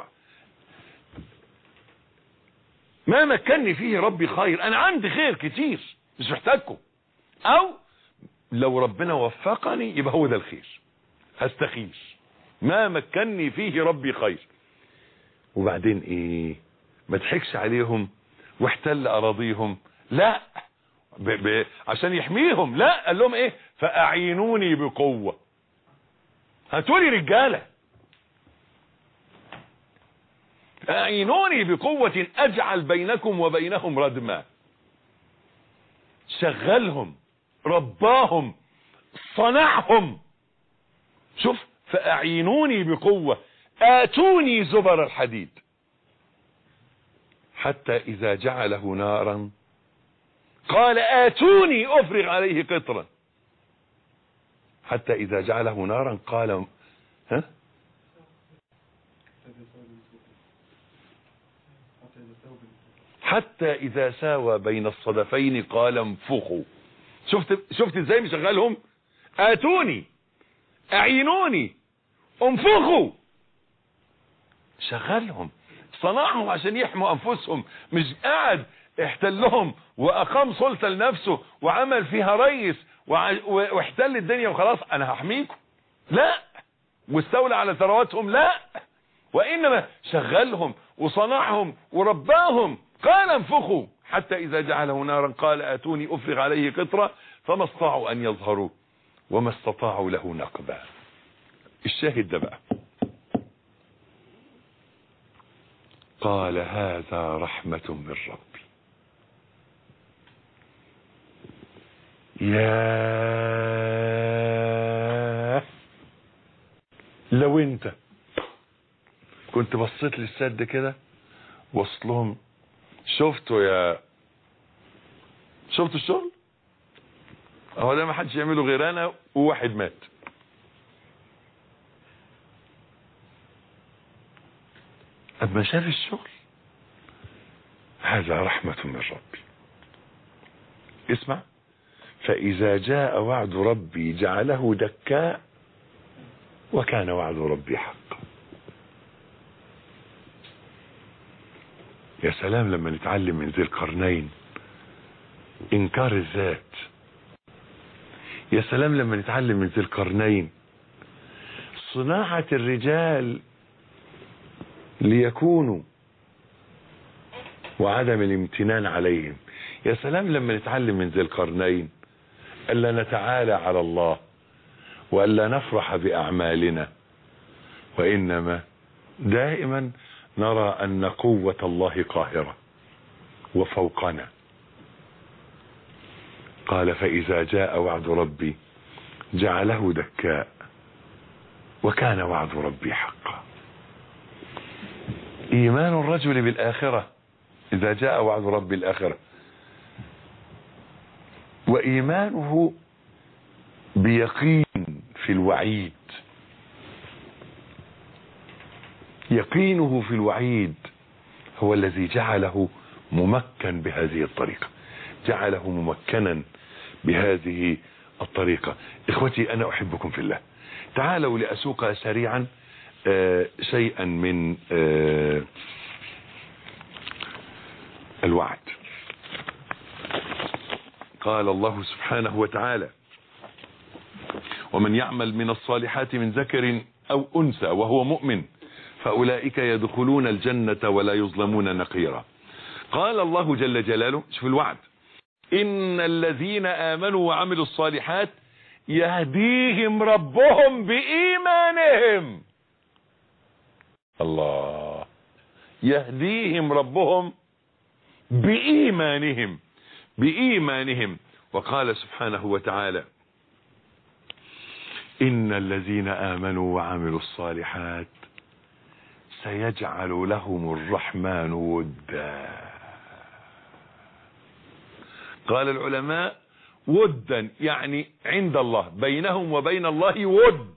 ما مكنني فيه ربي خير، انا عندي خير كتير مش محتاجكم، او لو ربنا وفقني يبقى هو ده الخير، هستخير. ما مكنني فيه ربي خير. وبعدين ايه؟ ما تضحكش عليهم واحتل اراضيهم، لا عشان يحميهم، لا قال لهم ايه؟ فاعينوني بقوة، هاتولي رجالة، اعينوني بقوة اجعل بينكم وبينهم ردما. شغلهم، رباهم، صنعهم. شوف، فاعينوني بقوة آتوني زبر الحديد حتى إذا جعله نارا قال آتوني أفرغ عليه قطرا حتى إذا جعله نارا قال حتى إذا ساوى بين الصدفين قال انفخوا. شفت ازاي مشغلهم؟ آتوني، أعينوني، انفخوا. شغلهم، صنعهم عشان يحموا انفسهم، مش قاعد احتلهم واقام سلطة لنفسه وعمل فيها رئيس واحتل الدنيا وخلاص انا هحميكم، لا، واستولى على ثرواتهم، لا، وانما شغلهم وصنعهم ورباهم. قال انفخوا حتى اذا جعله نارا قال اتوني افرغ عليه قطرة فما استطاعوا ان يظهروا وما استطاعوا له نقبا. الشاهد ده بقى، قال هذا رحمة من ربي. يا لو انت كنت بصيت للسد كده وصلهم، شفتوا الشغل اهو ده ما حدش يعمله غير انا وواحد مات. أما شاف الشغل، هذا رحمة من ربي. اسمع، فإذا جاء وعد ربي جعله دكاء وكان وعد ربي حقا. يا سلام لما نتعلم من ذي القرنين إنكار الذات. يا سلام لما نتعلم من ذي القرنين صناعة الرجال ليكونوا وعدم الامتنان عليهم. يا سلام لما نتعلم من ذي القرنين ألا نتعالى على الله وألا نفرح بأعمالنا، وإنما دائما نرى أن قوة الله قاهرة وفوقنا. قال فإذا جاء وعد ربي جعله دكاء وكان وعد ربي حقا. إيمان الرجل بالآخرة إذا جاء وعد ربي الآخرة، وإيمانه بيقين في الوعيد. يقينه في الوعيد هو الذي جعله ممكن بهذه الطريقة، جعله ممكنا بهذه الطريقة. إخوتي أنا أحبكم في الله. تعالوا لأسوق سريعا شيئا من الوعد. قال الله سبحانه وتعالى ومن يعمل من الصالحات من ذكر أو أنثى وهو مؤمن فأولئك يدخلون الجنة ولا يظلمون نقيرا. قال الله جل جلاله، شوف الوعد، إن الذين آمنوا وعملوا الصالحات يهديهم ربهم بإيمانهم. الله، يهديهم ربهم بإيمانهم. وقال سبحانه وتعالى إن الذين آمنوا وعملوا الصالحات سيجعل لهم الرحمن ودا. قال العلماء ودا يعني عند الله، بينهم وبين الله ود.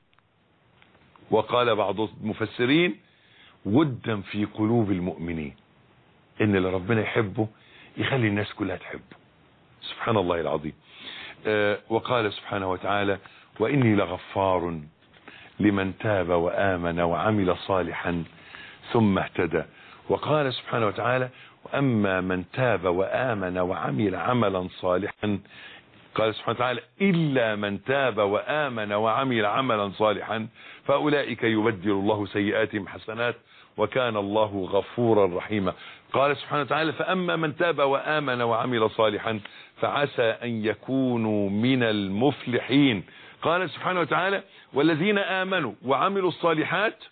وقال بعض المفسرين ودا في قلوب المؤمنين، ان اللي ربنا يحبه يخلي الناس كلها تحبه. سبحان الله العظيم. وقال سبحانه وتعالى وإني لغفار لمن تاب وآمن وعمل صالحا ثم اهتدى. وقال سبحانه وتعالى وأما من تاب وآمن وعمل عملا صالحا، قال سبحانه وتعالى إلا من تاب وآمن وعمل عملا صالحا فأولئك يبدل الله سيئاتهم حسنات وكان الله غفورا رحيما. قال سبحانه وتعالى فأما من تاب وآمن وعمل صالحا فعسى أن يكونوا من المفلحين. قال سبحانه وتعالى والذين آمنوا وعملوا الصالحات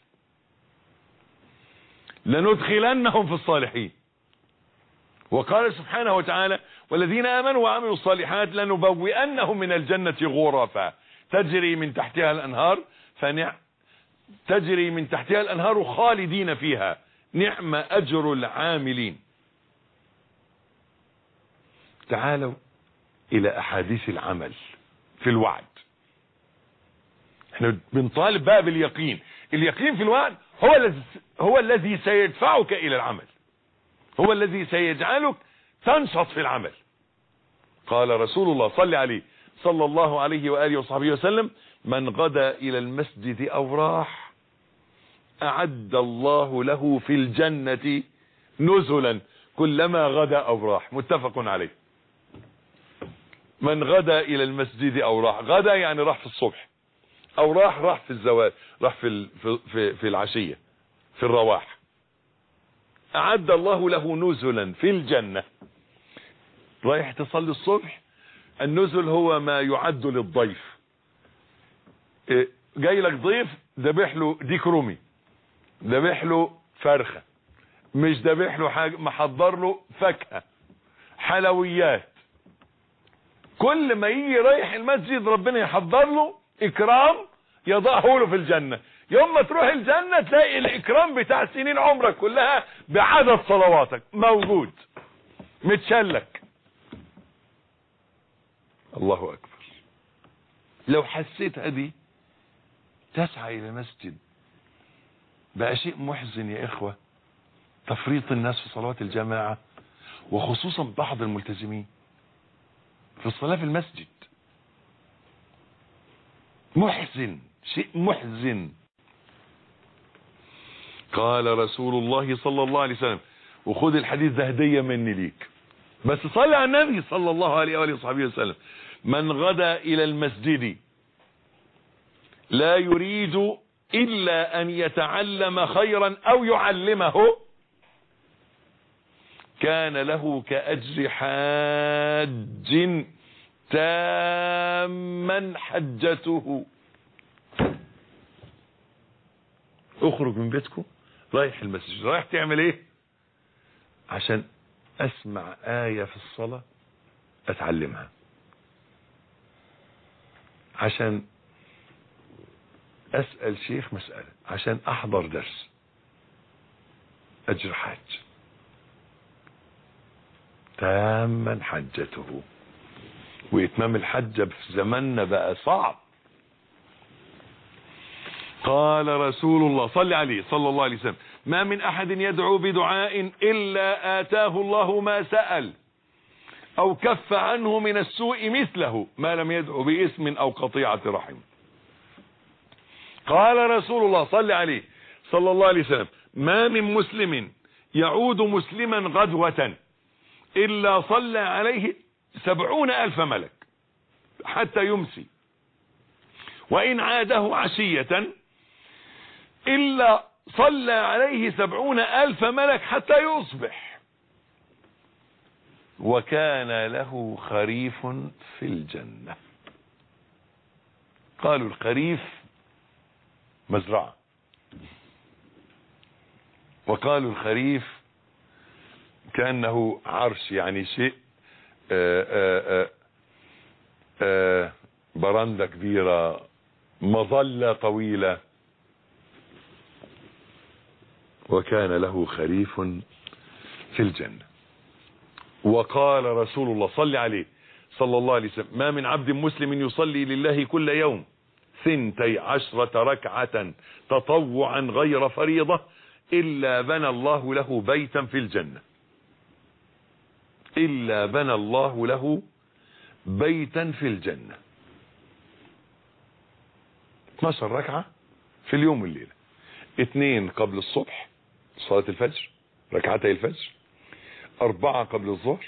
لندخلنهم في الصالحين. وقال سبحانه وتعالى والذين آمنوا وعملوا الصالحات لنبوئنهم من الجنة غرفا تجري من تحتها الأنهار خالدين فيها نعم أجر العاملين. تعالوا إلى أحاديث العمل في الوعد. احنا بنطالب بقى باليقين. اليقين في الوعد هو الذي سيدفعك إلى العمل، هو الذي سيجعلك تنشط في العمل. قال رسول الله صلى الله عليه وآله وصحبه وسلم من غدا إلى المسجد أو راح أعد الله له في الجنة نزلا كلما غدا أو راح. متفق عليه. من غدا إلى المسجد أو راح، غدا يعني راح في الصبح، أو راح في الزوال، راح في العشية، في الرواح. أعد الله له نزلا في الجنة. رايح تصلي الصبح، النزل هو ما يعد للضيف. جاي لك ضيف ذبح له ديك رومي، ذبح له فرخة، مش ذبح له حاجة، محضر له فاكهة، حلويات. كل ما يجي رايح المسجد ربنا يحضر له إكرام يضعه له في الجنة. يوم ما تروح الجنة تلاقي الإكرام بتاع سنين عمرك كلها بعدد صلواتك موجود متشلك. الله أكبر. لو حسيت هذه تسعى إلى مسجد. بقى شيء محزن يا إخوة تفريط الناس في صلاة الجماعة، وخصوصا بعض الملتزمين في الصلاة في المسجد. محزن، شيء محزن. قال رسول الله صلى الله عليه وسلم، وخذ الحديث ده هدية مني ليك، بس صلي على النبي صلى الله عليه وآله وصحبه وسلم. من غدا إلى المسجد لا يريد إلا أن يتعلم خيرا أو يعلمه كان له كأجر حاج تاما حجته. اخرج من بيتكم رايح المسجد، رايح تعمل ايه؟ عشان اسمع آية في الصلاة اتعلمها، عشان اسأل شيخ مسألة، عشان احضر درس. اجر حاج تاما حجته. واتمام الحجة في زماننا بقى صعب. قال رسول الله صلى الله عليه وسلم ما من احد يدعو بدعاء الا اتاه الله ما سأل او كف عنه من السوء مثله ما لم يدعو باسم او قطيعة رحم. قال رسول الله صلى الله عليه وسلم ما من مسلم يعود مسلما غدوة الا صلى عليه 70,000 ملك حتى يمسي، وإن عاده عشية إلا صلى عليه 70,000 ملك حتى يصبح، وكان له خريف في الجنة. قالوا الخريف مزرعة، وقالوا الخريف كأنه عرش، يعني شيء برندة كبيرة، مظلة طويلة. وكان له خريف في الجنة. وقال رسول الله صلى عليه صلى الله عليه وسلم: ما من عبد مسلم يصلي لله كل يوم 12 ركعة تطوعا غير فريضة إلا بنى الله له بيتا في الجنة. إلا بنى الله له بيتا في الجنة. 12 ركعة في اليوم والليلة. 2 قبل الصبح صلاة الفجر ركعتي الفجر، 4 قبل الظهر،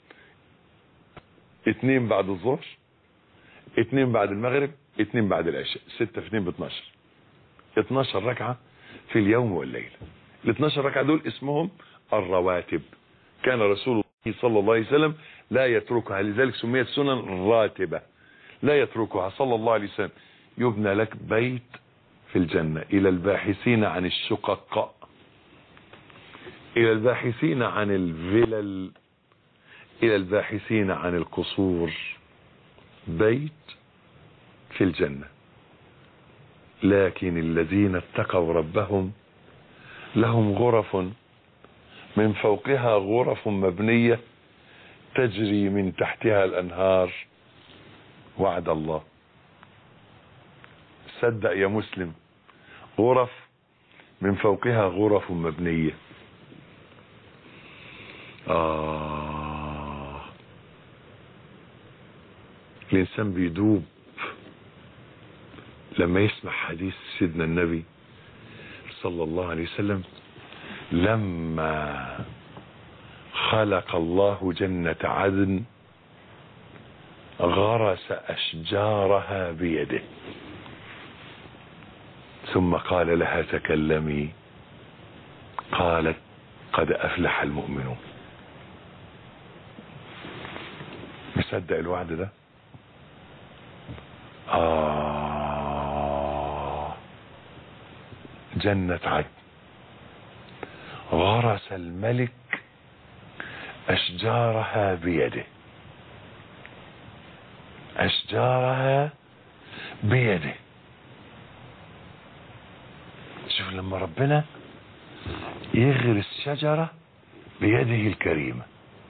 2 بعد الظهر، 2 بعد المغرب، 2 بعد العشاء. 6 في 2 ب 12. 12 ركعة في اليوم والليلة. ال 12 ركعة دول اسمهم الرواتب. كان رسول الله صلى الله عليه وسلم لا يتركها، لذلك سميت سنن راتبة، لا يتركها صلى الله عليه وسلم. يبنى لك بيت في الجنة. إلى الباحثين عن الشقق، إلى الباحثين عن الفلل، إلى الباحثين عن القصور، بيت في الجنة. لكن الذين اتقوا ربهم لهم غرف من فوقها غرف مبنية تجري من تحتها الأنهار. وعد الله. صدق يا مسلم، غرف من فوقها غرف مبنية. الإنسان بيدوب لما يسمع حديث سيدنا النبي صلى الله عليه وسلم: لما خلق الله جنة عدن غرس أشجارها بيده ثم قال لها تكلمي، قالت قد أفلح المؤمنون. مصدق الوعد ده؟ جنة عدن غرس الملك أشجارها بيده، أشجارها بيده. شوف لما ربنا يغرس شجرة بيده الكريمة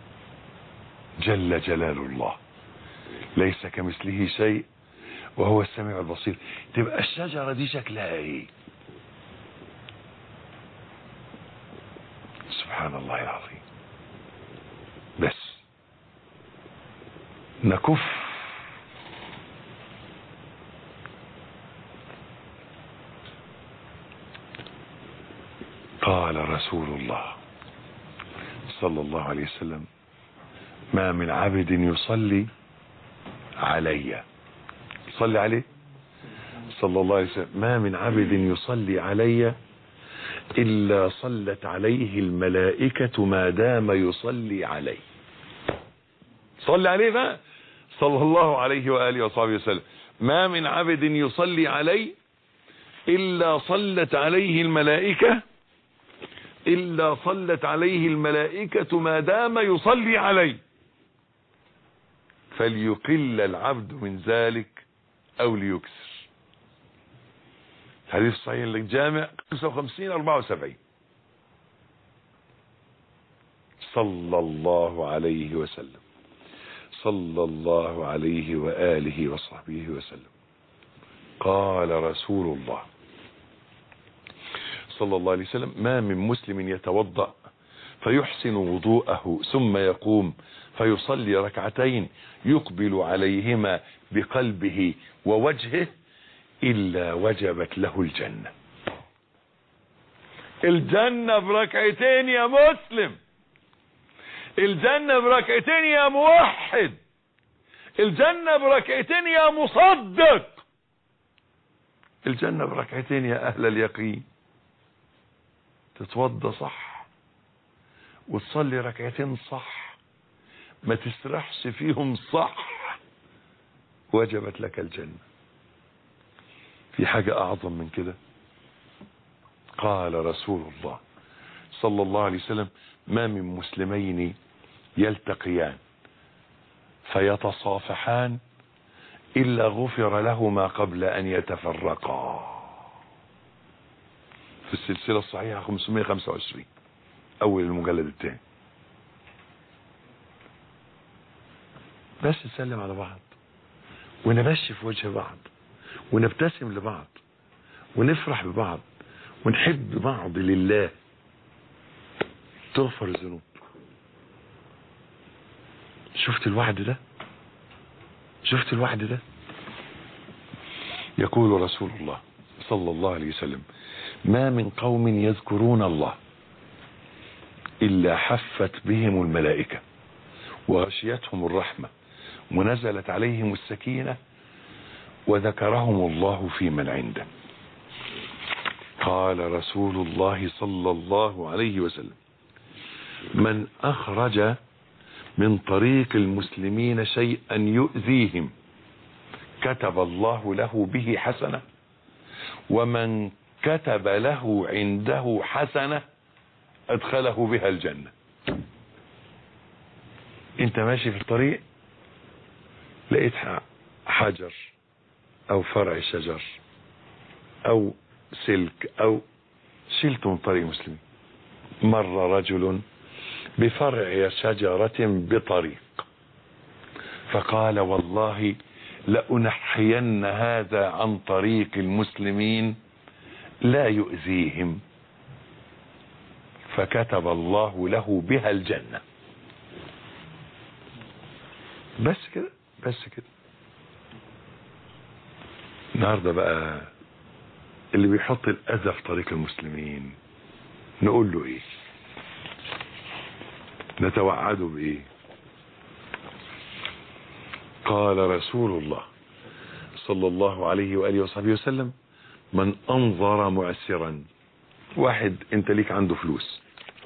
جل جلال الله، ليس كمثله شيء وهو السميع البصير. تبقى الشجرة دي شكلها ايه؟ سبحان الله العظيم. بس نكف قال رسول الله صلى الله عليه وسلم: ما من عبد يصلي علي، صلي عليه صلى الله عليه وسلم، ما من عبد يصلي علي إلا صلت عليه الملائكة ما دام يصلي علي. صلي عليه بقى صلى الله عليه وآله وصحبه وسلم: ما من عبد يصلي علي إلا صلت عليه الملائكة، إلا صلت عليه الملائكة ما دام يصلي علي، فليقل العبد من ذلك أو ليكسر. حديث صحيح للجامع 55-74. صلى الله عليه وسلم، صلى الله عليه وآله وصحبه وسلم. قال رسول الله صلى الله عليه وسلم: ما من مسلم يتوضأ فيحسن وضوءه ثم يقوم فيصلي ركعتين يقبل عليهما بقلبه ووجهه إلا وجبت له الجنة. الجنة بركعتين يا مسلم، الجنة بركعتين يا موحد، الجنة بركعتين يا مصدق، الجنة بركعتين يا أهل اليقين. تتوضى صح وتصلي ركعتين صح، ما تسرحش فيهم صح، وجبت لك الجنة. في حاجة أعظم من كده؟ قال رسول الله صلى الله عليه وسلم: ما من مسلمين يلتقيان فيتصافحان إلا غفر لهما قبل أن يتفرقا. في السلسلة الصحيحة 525 اول المجلد الثاني. بس نسلم على بعض ونبش في وجه بعض ونبتسم لبعض ونفرح ببعض ونحب بعض لله، تغفر الذنوب. شفت الوعد ده؟ شفت الوعد ده؟ يقول رسول الله صلى الله عليه وسلم: ما من قوم يذكرون الله إلا حفت بهم الملائكة وغشيتهم الرحمة ونزلت عليهم السكينة وذكرهم الله في من عنده. قال رسول الله صلى الله عليه وسلم: من أخرج من طريق المسلمين شيئا يؤذيهم كتب الله له به حسنة، ومن كتب له عنده حسنة أدخله بها الجنة. انت ماشي في الطريق لقيت حجر او فرع شجر او سلك او شلته من طريق المسلمين، مر رجل بفرع شجرة بطريق فقال: والله لأنحين هذا عن طريق المسلمين لا يؤذيهم، فكتب الله له بها الجنة. بس كده، بس كده. النهارده بقى اللي بيحط الأذى في طريق المسلمين نقول له ايه؟ نتوعده بايه؟ قال رسول الله صلى الله عليه وآله وصحبه وسلم: من أنظر معسرا. واحد انت ليك عنده فلوس،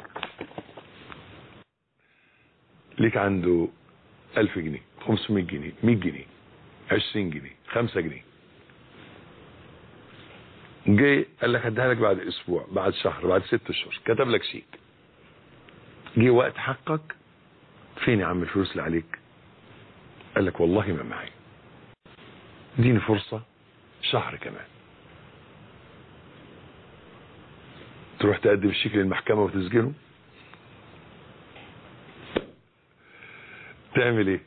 ليك عنده 1000 جنيه 500 جنيه 100 جنيه 20 جنيه 5 جنيه، جه قال لك هديها لك بعد اسبوع بعد شهر بعد 6 اشهر، كتب لك شيك، جه وقت حقك، فين يا عم الفلوس اللي عليك؟ قال لك والله ما معي، اديني فرصة شهر كمان. تروح تقدم الشيك للمحكمة وتسجنه؟ تعمل ايه؟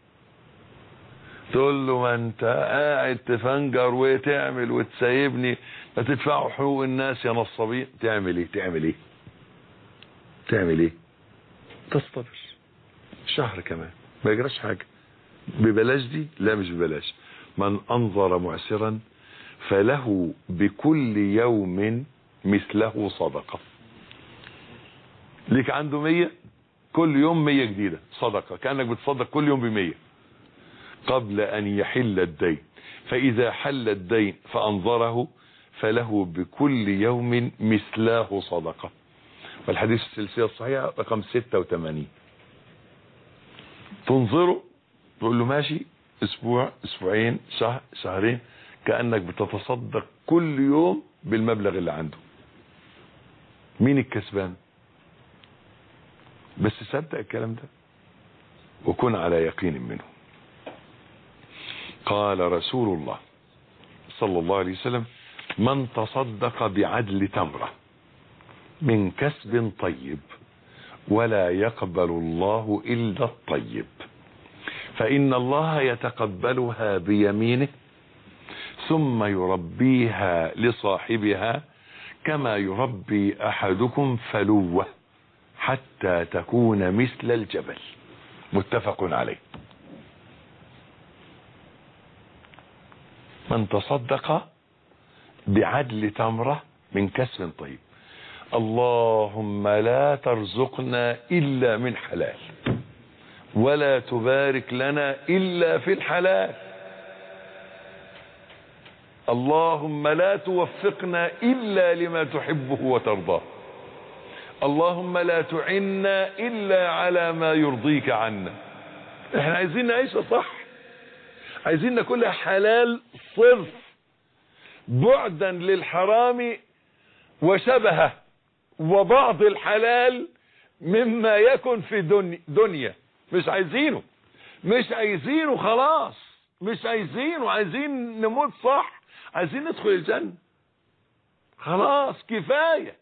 تقول له ما انت قاعد تفنجر وتعمل وتسيبني، ما تدفعوا حقوق الناس يا نصابين. تعمل ايه؟ تعمل ايه؟ تعمل ايه؟ تصطبر شهر كمان، ما يجراش حاجة. ببلاش دي؟ لا مش ببلاش. من انظر معسرا فله بكل يوم مثله صدقة. ليك عنده 100، كل يوم 100 جديدة صدقة، كأنك بتصدق كل يوم ب100 قبل أن يحل الدين. فإذا حل الدين فأنظره فله بكل يوم مثله صدقة. والحديث السلسلة الصحيحة رقم 86. تنظره تقول له ماشي اسبوع اسبوعين شهر شهرين، كأنك بتتصدق كل يوم بالمبلغ اللي عنده. مين الكسبان؟ بس صدق الكلام ده وكن على يقين منه. قال رسول الله صلى الله عليه وسلم: من تصدق بعدل تمرة من كسب طيب ولا يقبل الله إلا الطيب، فإن الله يتقبلها بيمينه ثم يربيها لصاحبها كما يربي أحدكم فلوة حتى تكون مثل الجبل. متفق عليه. من تصدق بعدل تمرة من كسب طيب. اللهم لا ترزقنا إلا من حلال ولا تبارك لنا إلا في الحلال. اللهم لا توفقنا إلا لما تحبه وترضاه. اللهم لا تعنا إلا على ما يرضيك عنا. احنا عايزين نعيش صح، عايزين ناكلها حلال صرف بعدا للحرام وشبهه وبعض الحلال مما يكن في دنيا. مش عايزينه، مش عايزينه خلاص، مش عايزينه. عايزين نموت صح، عايزين ندخل الجنة خلاص كفاية.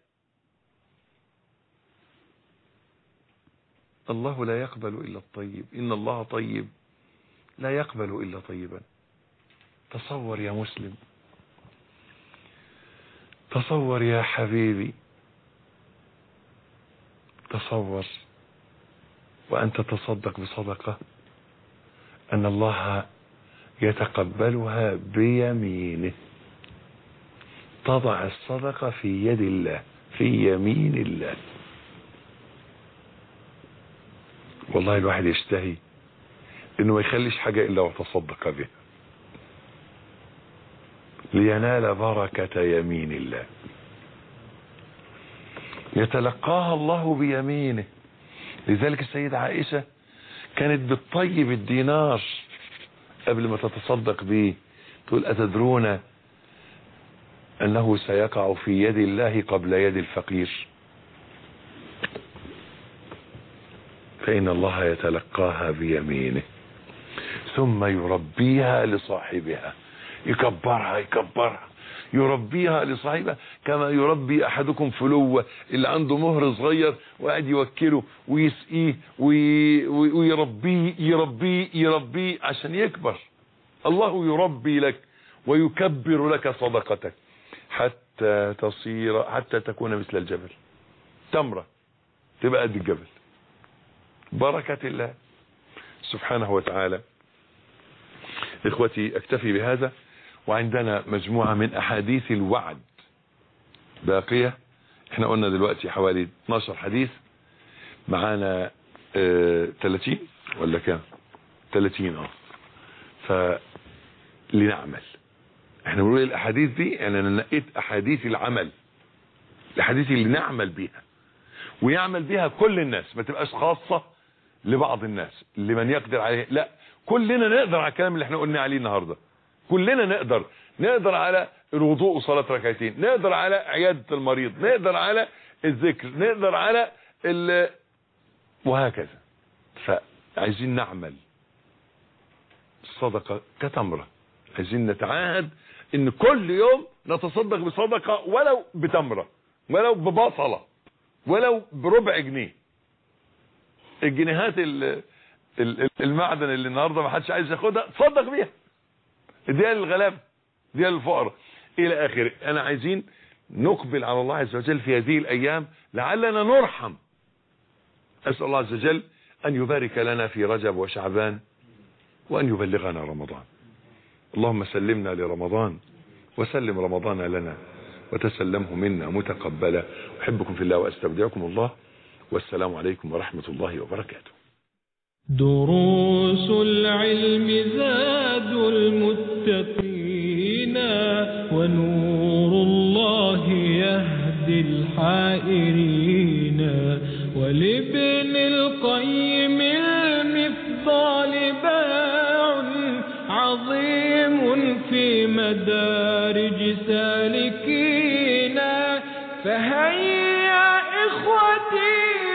الله لا يقبل إلا الطيب، إن الله طيب لا يقبل إلا طيبا. تصور يا مسلم، تصور يا حبيبي، تصور وأنت تصدق بصدقة أن الله يتقبلها بيمينه. تضع الصدقة في يد الله، في يمين الله. والله الواحد يشتهي انه ما يخليش حاجة الا وتصدق بها لينال بركة يمين الله. يتلقاها الله بيمينه. لذلك السيدة عائشة كانت بتطيب الدينار قبل ما تتصدق به، تقول أتدرون أنه سيقع في يد الله قبل يد الفقير، فإن الله يتلقاها بيمينه ثم يربيها لصاحبها، يكبرها يربيها لصاحبها كما يربي أحدكم فلوة اللي عنده مهر صغير وقاعد يوكله ويسقيه ويربيه عشان يكبر. الله يربي لك ويكبر لك صدقتك حتى تكون مثل الجبل. تمرة تبقى قد الجبل. بركة الله سبحانه وتعالى. إخوتي أكتفي بهذا، وعندنا مجموعة من أحاديث الوعد باقية. احنا قلنا دلوقتي حوالي 12 حديث، معانا 30 ولا كام؟ 30. فلنعمل. احنا بنقول الأحاديث دي انا نقيت أحاديث العمل، الأحاديث اللي نعمل بيها ويعمل بيها كل الناس، ما تبقاش خاصة لبعض الناس لمن يقدر عليه. لا، كلنا نقدر على الكلام اللي احنا قلنا عليه النهاردة. كلنا نقدر على الوضوء وصلاة ركعتين، نقدر على عيادة المريض، نقدر على الذكر، نقدر على وهكذا. فعايزين نعمل. الصدقة كتمرة، عايزين نتعاهد ان كل يوم نتصدق بصدقة، ولو بتمرة، ولو ببصلة، ولو بربع جنيه. الجنيهات المعدن اللي النهاردة ما حدش عايز ياخدها، تصدق بيها، اديها للغلابة، اديها للفقراء الى اخره. انا عايزين نقبل على الله عز وجل في هذه الايام لعلنا نرحم. اسال الله عز وجل ان يبارك لنا في رجب وشعبان، وان يبلغنا رمضان. اللهم سلمنا لرمضان وسلم رمضان لنا وتسلمه منا متقبلا. احبكم في الله واستودعكم الله، والسلام عليكم ورحمة الله وبركاته. دروس العلم زاد المتقين، ونور الله يهدي الحائرين. ولابن القيم المفضال باع عظيم في مدارج سالكين. فهيا إخوتي